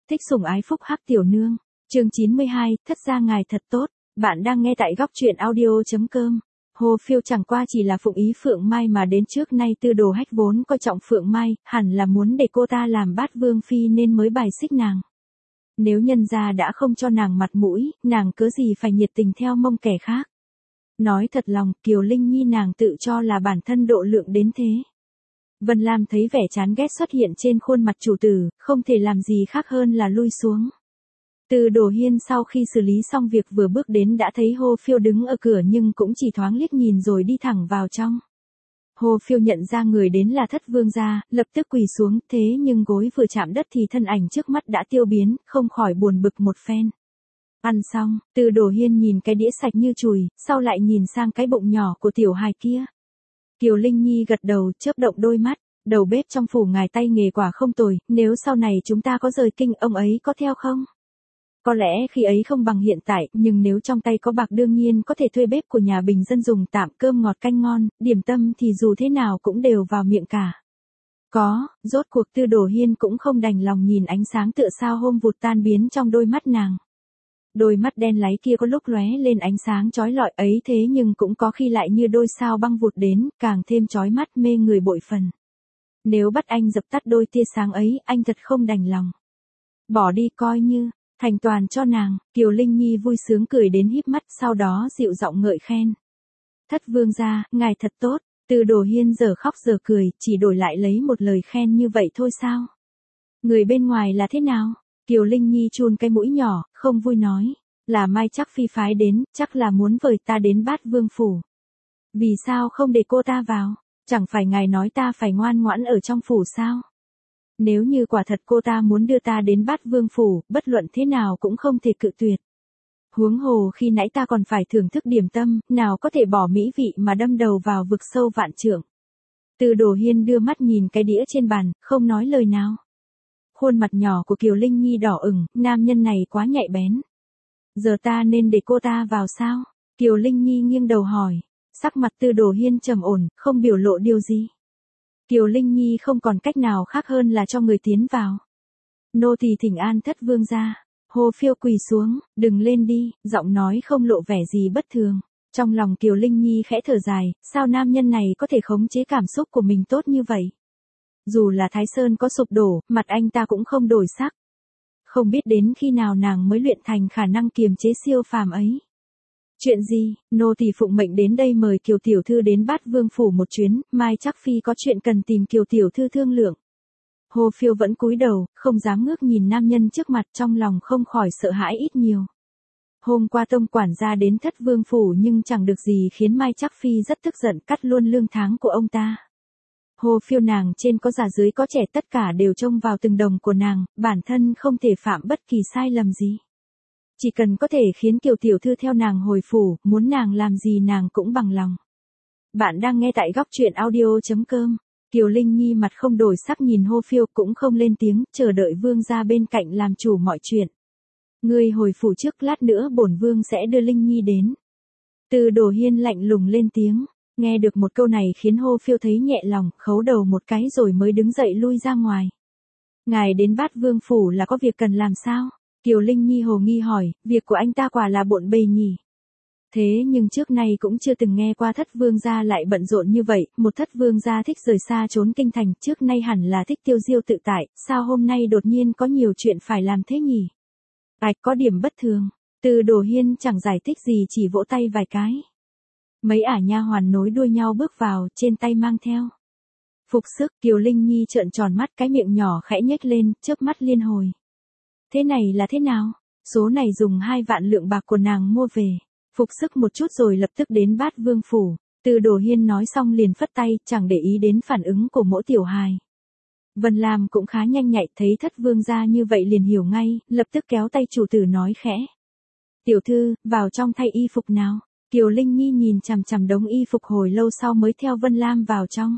Thích sủng ái phúc hắc tiểu nương. Chương 92, thất gia ngài thật tốt. Bạn đang nghe tại góc truyện audio.com. Hồ Phiêu chẳng qua chỉ là phụng ý Phượng Mai mà đến trước nay Tư Đồ Hách vốn coi trọng Phượng Mai, hẳn là muốn để cô ta làm bát vương phi nên mới bài xích nàng. Nếu nhân gia đã không cho nàng mặt mũi, nàng cớ gì phải nhiệt tình theo mông kẻ khác. Nói thật lòng, Kiều Linh Nhi nàng tự cho là bản thân độ lượng đến thế. Vân Lam thấy vẻ chán ghét xuất hiện trên khuôn mặt chủ tử, không thể làm gì khác hơn là lui xuống. Từ Đồ Hiên sau khi xử lý xong việc vừa bước đến đã thấy Hồ Phiêu đứng ở cửa nhưng cũng chỉ thoáng liếc nhìn rồi đi thẳng vào trong. Hồ Phiêu nhận ra người đến là Thất Vương gia, lập tức quỳ xuống, thế nhưng gối vừa chạm đất thì thân ảnh trước mắt đã tiêu biến, không khỏi buồn bực một phen. Ăn xong, Từ Đồ Hiên nhìn cái đĩa sạch như chùi, sau lại nhìn sang cái bụng nhỏ của tiểu hài kia. Kiều Linh Nhi gật đầu, chớp động đôi mắt, đầu bếp trong phủ ngài tay nghề quả không tồi, nếu sau này chúng ta có rời kinh ông ấy có theo không? Có lẽ khi ấy không bằng hiện tại, nhưng nếu trong tay có bạc đương nhiên có thể thuê bếp của nhà bình dân dùng tạm, cơm ngọt canh ngon, điểm tâm thì dù thế nào cũng đều vào miệng cả. Có, rốt cuộc Tư Đồ Hiên cũng không đành lòng nhìn ánh sáng tựa sao hôm vụt tan biến trong đôi mắt nàng. Đôi mắt đen láy kia có lúc lóe lên ánh sáng chói lọi ấy thế nhưng cũng có khi lại như đôi sao băng vụt đến, càng thêm chói mắt mê người bội phần. Nếu bắt anh dập tắt đôi tia sáng ấy, anh thật không đành lòng. Bỏ đi coi như thành toàn cho nàng. Kiều Linh Nhi vui sướng cười đến híp mắt, sau đó dịu giọng ngợi khen. Thất Vương gia, ngài thật tốt. Từ Đồ Hiên giờ khóc giờ cười, chỉ đổi lại lấy một lời khen như vậy thôi sao? Người bên ngoài là thế nào? Kiều Linh Nhi chun cái mũi nhỏ, không vui nói. Là Mai chắc phi phái đến, chắc là muốn vời ta đến Bát Vương phủ. Vì sao không để cô ta vào? Chẳng phải ngài nói ta phải ngoan ngoãn ở trong phủ sao? Nếu như quả thật cô ta muốn đưa ta đến Bát Vương phủ, bất luận thế nào cũng không thể cự tuyệt. Huống hồ khi nãy ta còn phải thưởng thức điểm tâm, nào có thể bỏ mỹ vị mà đâm đầu vào vực sâu vạn trượng. Từ Đồ Hiên đưa mắt nhìn cái đĩa trên bàn, không nói lời nào. Khuôn mặt nhỏ của Kiều Linh Nhi đỏ ửng, nam nhân này quá nhạy bén. Giờ ta nên để cô ta vào sao? Kiều Linh Nhi nghiêng đầu hỏi. Sắc mặt Từ Đồ Hiên trầm ổn, không biểu lộ điều gì. Kiều Linh Nhi không còn cách nào khác hơn là cho người tiến vào. Nô tỳ thỉnh an Thất Vương gia. Hồ Phiêu quỳ xuống, đừng lên đi, giọng nói không lộ vẻ gì bất thường. Trong lòng Kiều Linh Nhi khẽ thở dài, sao nam nhân này có thể khống chế cảm xúc của mình tốt như vậy? Dù là Thái Sơn có sụp đổ, mặt anh ta cũng không đổi sắc. Không biết đến khi nào nàng mới luyện thành khả năng kiềm chế siêu phàm ấy. Chuyện gì? Nô tỳ phụng mệnh đến đây mời Kiều tiểu thư đến Bát Vương phủ một chuyến, Mai chắc phi có chuyện cần tìm Kiều tiểu thư thương lượng. Hồ Phiêu vẫn cúi đầu, không dám ngước nhìn nam nhân trước mặt, trong lòng không khỏi sợ hãi ít nhiều. Hôm qua tông quản gia đến Thất Vương phủ nhưng chẳng được gì khiến Mai chắc phi rất tức giận, cắt luôn lương tháng của ông ta. Hồ Phiêu nàng trên có già dưới có trẻ tất cả đều trông vào từng đồng của nàng, bản thân không thể phạm bất kỳ sai lầm gì. Chỉ cần có thể khiến Kiều tiểu thư theo nàng hồi phủ, muốn nàng làm gì nàng cũng bằng lòng. Bạn đang nghe tại góc truyện audio.com. Kiều Linh Nhi mặt không đổi sắc nhìn Hồ Phiêu cũng không lên tiếng, chờ đợi vương gia bên cạnh làm chủ mọi chuyện. Ngươi hồi phủ trước, lát nữa bổn vương sẽ đưa Linh Nhi đến. Từ Đồ Hiên lạnh lùng lên tiếng. Nghe được một câu này khiến Hồ Phiêu thấy nhẹ lòng, khấu đầu một cái rồi mới đứng dậy lui ra ngoài. Ngài đến Bát Vương phủ là có việc cần làm sao? Kiều Linh Nhi hồ nghi hỏi, việc của anh ta quả là bộn bề nhỉ? Thế nhưng trước nay cũng chưa từng nghe qua Thất Vương gia lại bận rộn như vậy, một Thất Vương gia thích rời xa trốn kinh thành, trước nay hẳn là thích tiêu diêu tự tại, sao hôm nay đột nhiên có nhiều chuyện phải làm thế nhỉ? Ảch, có điểm bất thường. Từ Đồ Hiên chẳng giải thích gì, chỉ vỗ tay vài cái. Mấy ả nha hoàn nối đuôi nhau bước vào, trên tay mang theo phục sức. Kiều Linh Nhi trợn tròn mắt, cái miệng nhỏ khẽ nhếch lên, chớp mắt liên hồi. Thế này là thế nào? Số này dùng 2 vạn lượng bạc của nàng mua về. Phục sức một chút rồi lập tức đến Bát Vương phủ. Từ Đồ Hiên nói xong liền phất tay, chẳng để ý đến phản ứng của mỗi tiểu hài. Vân Lam cũng khá nhanh nhạy, thấy Thất Vương gia như vậy liền hiểu ngay, lập tức kéo tay chủ tử nói khẽ. Tiểu thư, vào trong thay y phục nào. Kiều Linh Nhi nhìn chằm chằm đống y phục hồi lâu sau mới theo Vân Lam vào trong.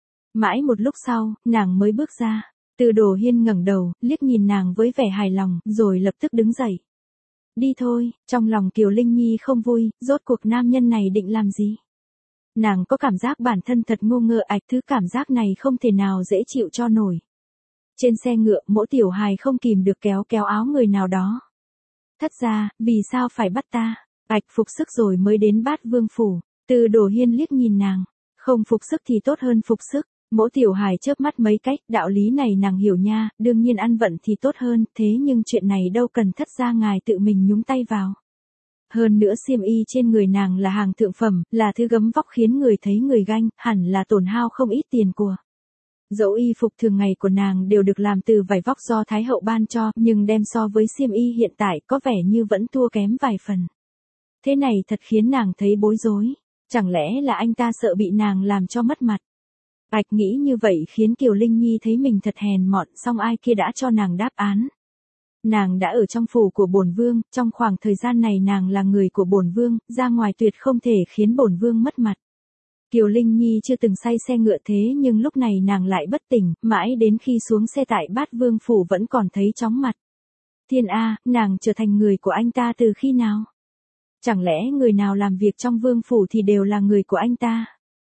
Mãi một lúc sau, nàng mới bước ra. Từ Đồ Hiên ngẩng đầu, liếc nhìn nàng với vẻ hài lòng, rồi lập tức đứng dậy. Đi thôi, trong lòng Kiều Linh Nhi không vui, rốt cuộc nam nhân này định làm gì? Nàng có cảm giác bản thân thật ngu ngơ ạch, thứ cảm giác này không thể nào dễ chịu cho nổi. Trên xe ngựa, Mỗ Tiểu Hài không kìm được kéo kéo áo người nào đó. Thất gia, vì sao phải bắt ta? Bạch phục sức rồi mới đến Bát Vương phủ. Từ Đồ Hiên liếc nhìn nàng. Không phục sức thì tốt hơn phục sức. Mỗ Tiểu Hài chớp mắt mấy cách, đạo lý này nàng hiểu nha, đương nhiên ăn vận thì tốt hơn, thế nhưng chuyện này đâu cần thất gia ngài tự mình nhúng tay vào. Hơn nữa xiêm y trên người nàng là hàng thượng phẩm, là thứ gấm vóc khiến người thấy người ganh, hẳn là tổn hao không ít tiền của. Dẫu y phục thường ngày của nàng đều được làm từ vải vóc do Thái hậu ban cho, nhưng đem so với xiêm y hiện tại có vẻ như vẫn thua kém vài phần. Thế này thật khiến nàng thấy bối rối. Chẳng lẽ là anh ta sợ bị nàng làm cho mất mặt? Bạch nghĩ như vậy khiến Kiều Linh Nhi thấy mình thật hèn mọn, song ai kia đã cho nàng đáp án. Nàng đã ở trong phủ của bổn vương, trong khoảng thời gian này nàng là người của bổn vương, ra ngoài tuyệt không thể khiến bổn vương mất mặt. Kiều Linh Nhi chưa từng say xe ngựa thế nhưng lúc này nàng lại bất tỉnh, mãi đến khi xuống xe tại Bát Vương phủ vẫn còn thấy chóng mặt. Thiên A, nàng trở thành người của anh ta từ khi nào? Chẳng lẽ người nào làm việc trong vương phủ thì đều là người của anh ta?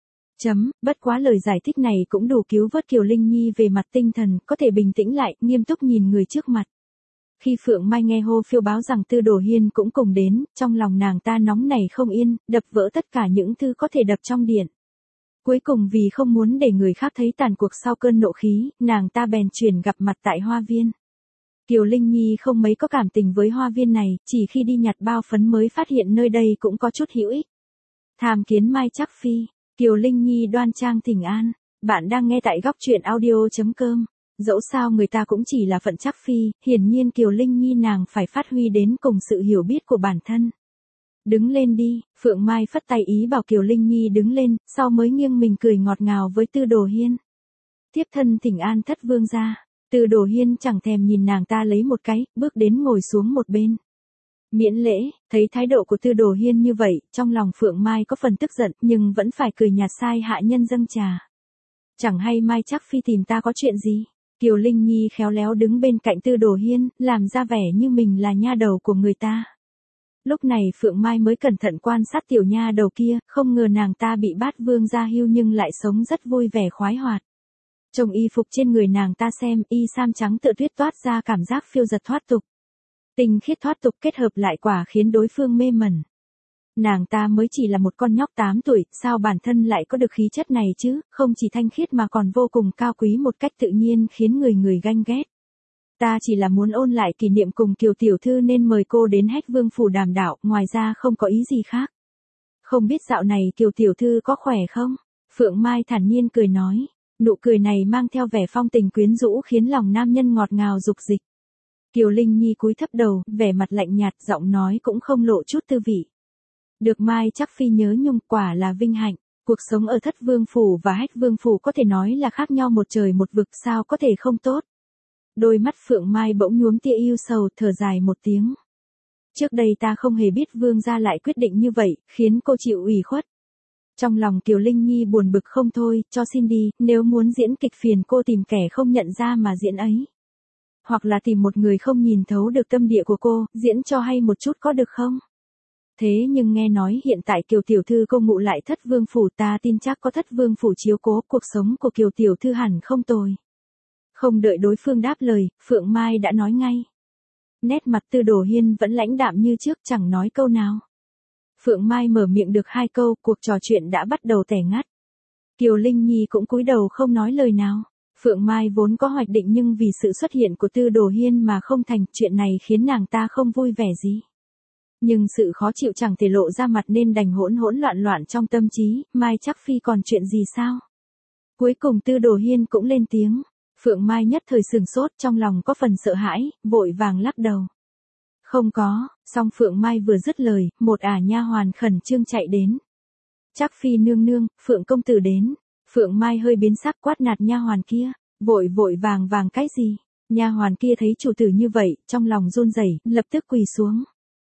Bất quá lời giải thích này cũng đủ cứu vớt Kiều Linh Nhi về mặt tinh thần, có thể bình tĩnh lại, nghiêm túc nhìn người trước mặt. Khi Phượng Mai nghe hô phiêu báo rằng Tư Đồ Hiên cũng cùng đến, trong lòng nàng ta nóng nảy không yên, đập vỡ tất cả những thứ có thể đập trong điện. Cuối cùng vì không muốn để người khác thấy tàn cuộc sau cơn nộ khí, nàng ta bèn chuyển gặp mặt tại hoa viên. Kiều Linh Nhi không mấy có cảm tình với hoa viên này, chỉ khi đi nhặt bao phấn mới phát hiện nơi đây cũng có chút hữu ích. Tham kiến Mai Trác Phi, Kiều Linh Nhi đoan trang thỉnh an. Bạn đang nghe tại góc truyện audio.com. Dẫu sao người ta cũng chỉ là phận Trác Phi, hiển nhiên Kiều Linh Nhi nàng phải phát huy đến cùng sự hiểu biết của bản thân. Đứng lên đi, Phượng Mai phất tay ý bảo Kiều Linh Nhi đứng lên, sau mới nghiêng mình cười ngọt ngào với Tư Đồ Hiên. Tiếp thân thỉnh an thất vương gia. Tư Đồ Hiên chẳng thèm nhìn nàng ta lấy một cái, bước đến ngồi xuống một bên. Miễn lễ, thấy thái độ của Tư Đồ Hiên như vậy, trong lòng Phượng Mai có phần tức giận, nhưng vẫn phải cười nhạt sai hạ nhân dâng trà. Chẳng hay Mai Trác Phi tìm ta có chuyện gì? Kiều Linh Nhi khéo léo đứng bên cạnh Tư Đồ Hiên, làm ra vẻ như mình là nha đầu của người ta. Lúc này Phượng Mai mới cẩn thận quan sát tiểu nha đầu kia, không ngờ nàng ta bị Bát Vương gia hưu nhưng lại sống rất vui vẻ khoái hoạt. Trông y phục trên người nàng ta xem, y sam trắng tựa tuyết toát ra cảm giác phiêu dật thoát tục. Tinh khiết thoát tục kết hợp lại quả khiến đối phương mê mẩn. Nàng ta mới chỉ là một con nhóc 8 tuổi, sao bản thân lại có được khí chất này chứ, không chỉ thanh khiết mà còn vô cùng cao quý một cách tự nhiên khiến người ganh ghét. Ta chỉ là muốn ôn lại kỷ niệm cùng Kiều tiểu thư nên mời cô đến Hách Vương phủ đàm đạo, ngoài ra không có ý gì khác. Không biết dạo này Kiều tiểu thư có khỏe không? Phượng Mai thản nhiên cười nói, nụ cười này mang theo vẻ phong tình quyến rũ khiến lòng nam nhân ngọt ngào dục dịch. Kiều Linh Nhi cúi thấp đầu, vẻ mặt lạnh nhạt, giọng nói cũng không lộ chút tư vị. Được Mai Trác Phi nhớ nhung quả là vinh hạnh. Cuộc sống ở Thất Vương phủ và Hách Vương phủ có thể nói là khác nhau một trời một vực, sao có thể không tốt. Đôi mắt Phượng Mai bỗng nhuốm tia ưu sầu, thở dài một tiếng. Trước đây ta không hề biết vương gia lại quyết định như vậy, khiến cô chịu ủy khuất. Trong lòng Kiều Linh Nhi buồn bực không thôi, cho xin đi, nếu muốn diễn kịch phiền cô tìm kẻ không nhận ra mà diễn ấy. Hoặc là tìm một người không nhìn thấu được tâm địa của cô, diễn cho hay một chút có được không? Thế nhưng nghe nói hiện tại Kiều tiểu thư cô ngụ lại Thất Vương phủ, ta tin chắc có Thất Vương phủ chiếu cố, cuộc sống của Kiều tiểu thư hẳn không tồi. Không đợi đối phương đáp lời, Phượng Mai đã nói ngay. Nét mặt Tư Đồ Hiên vẫn lãnh đạm như trước, chẳng nói câu nào. Phượng Mai mở miệng được 2 câu, cuộc trò chuyện đã bắt đầu tẻ ngắt. Kiều Linh Nhi cũng cúi đầu không nói lời nào. Phượng Mai vốn có hoạch định nhưng vì sự xuất hiện của Tư Đồ Hiên mà không thành, chuyện này khiến nàng ta không vui vẻ gì. Nhưng sự khó chịu chẳng thể lộ ra mặt nên đành hỗn loạn trong tâm trí, Mai Trác Phi còn chuyện gì sao? Cuối cùng Tư Đồ Hiên cũng lên tiếng. Phượng Mai nhất thời sừng sốt, trong lòng có phần sợ hãi, vội vàng lắc đầu. Không có, song Phượng Mai vừa dứt lời, một nha hoàn khẩn trương chạy đến. Trác Phi nương nương, Phượng công tử đến. Phượng Mai hơi biến sắc quát nạt nha hoàn kia, vội vàng cái gì? Nha hoàn kia thấy chủ tử như vậy, trong lòng run rẩy, lập tức quỳ xuống.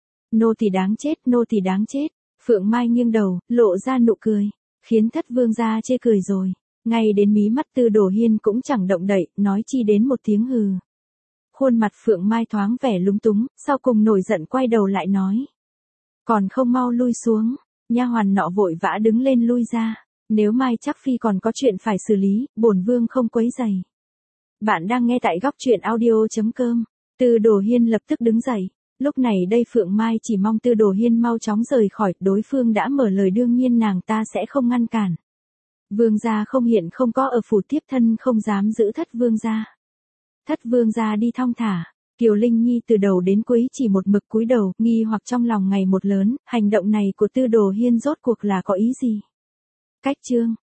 Nô tỳ đáng chết, nô tỳ đáng chết. Phượng Mai nghiêng đầu, lộ ra nụ cười, khiến Thất vương gia chê cười rồi. Ngay đến mí mắt Tư Đồ Hiên cũng chẳng động đậy, nói chi đến một tiếng hừ. Khuôn mặt Phượng Mai thoáng vẻ lúng túng, sau cùng nổi giận quay đầu lại nói. Còn không mau lui xuống, nha hoàn nọ vội vã đứng lên lui ra. Nếu Mai Trác Phi còn có chuyện phải xử lý, bổn vương không quấy rầy. Bạn đang nghe tại góc truyện audio.com. Tư Đồ Hiên lập tức đứng dậy. Lúc này đây Phượng Mai chỉ mong Tư Đồ Hiên mau chóng rời khỏi, đối phương đã mở lời đương nhiên nàng ta sẽ không ngăn cản. Vương gia không hiện không có ở phủ, tiếp thân không dám giữ Thất vương gia. Thất vương gia đi thong thả. Kiều Linh Nhi từ đầu đến cuối chỉ một mực cúi đầu, nghi hoặc trong lòng ngày một lớn, hành động này của Tư Đồ Hiên rốt cuộc là có ý gì? Cách chương